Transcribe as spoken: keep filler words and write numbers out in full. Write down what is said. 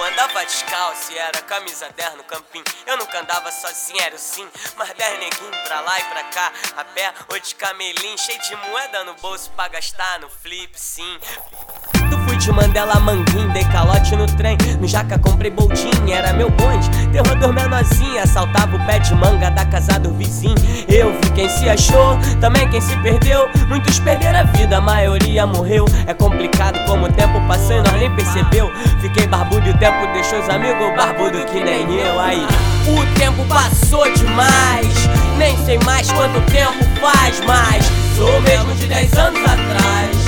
andava descalço e era camisa dez no campinho. Eu nunca andava sozinho, era o sim, mas dez neguinho pra lá e pra cá, a pé ou de camelim, cheio de moeda no bolso pra gastar no flip, sim. Tu fui de Mandela Manguinho, dei calote no trem, no Jaca comprei boldinha, era meu bonde, terror dos menorzinhos, assaltava o pé de manga da casa do vizinho. Eu vi quem se achou, também quem se perdeu, muitos perderam a vida, a maioria morreu. É complicado como o tempo passou e nós nem percebeu. Fiquei barbudo e o tempo deixou os amigos barbudo que nem eu. Aí, o tempo passou demais, nem sei mais quanto tempo faz, mas sou mesmo de dez anos atrás.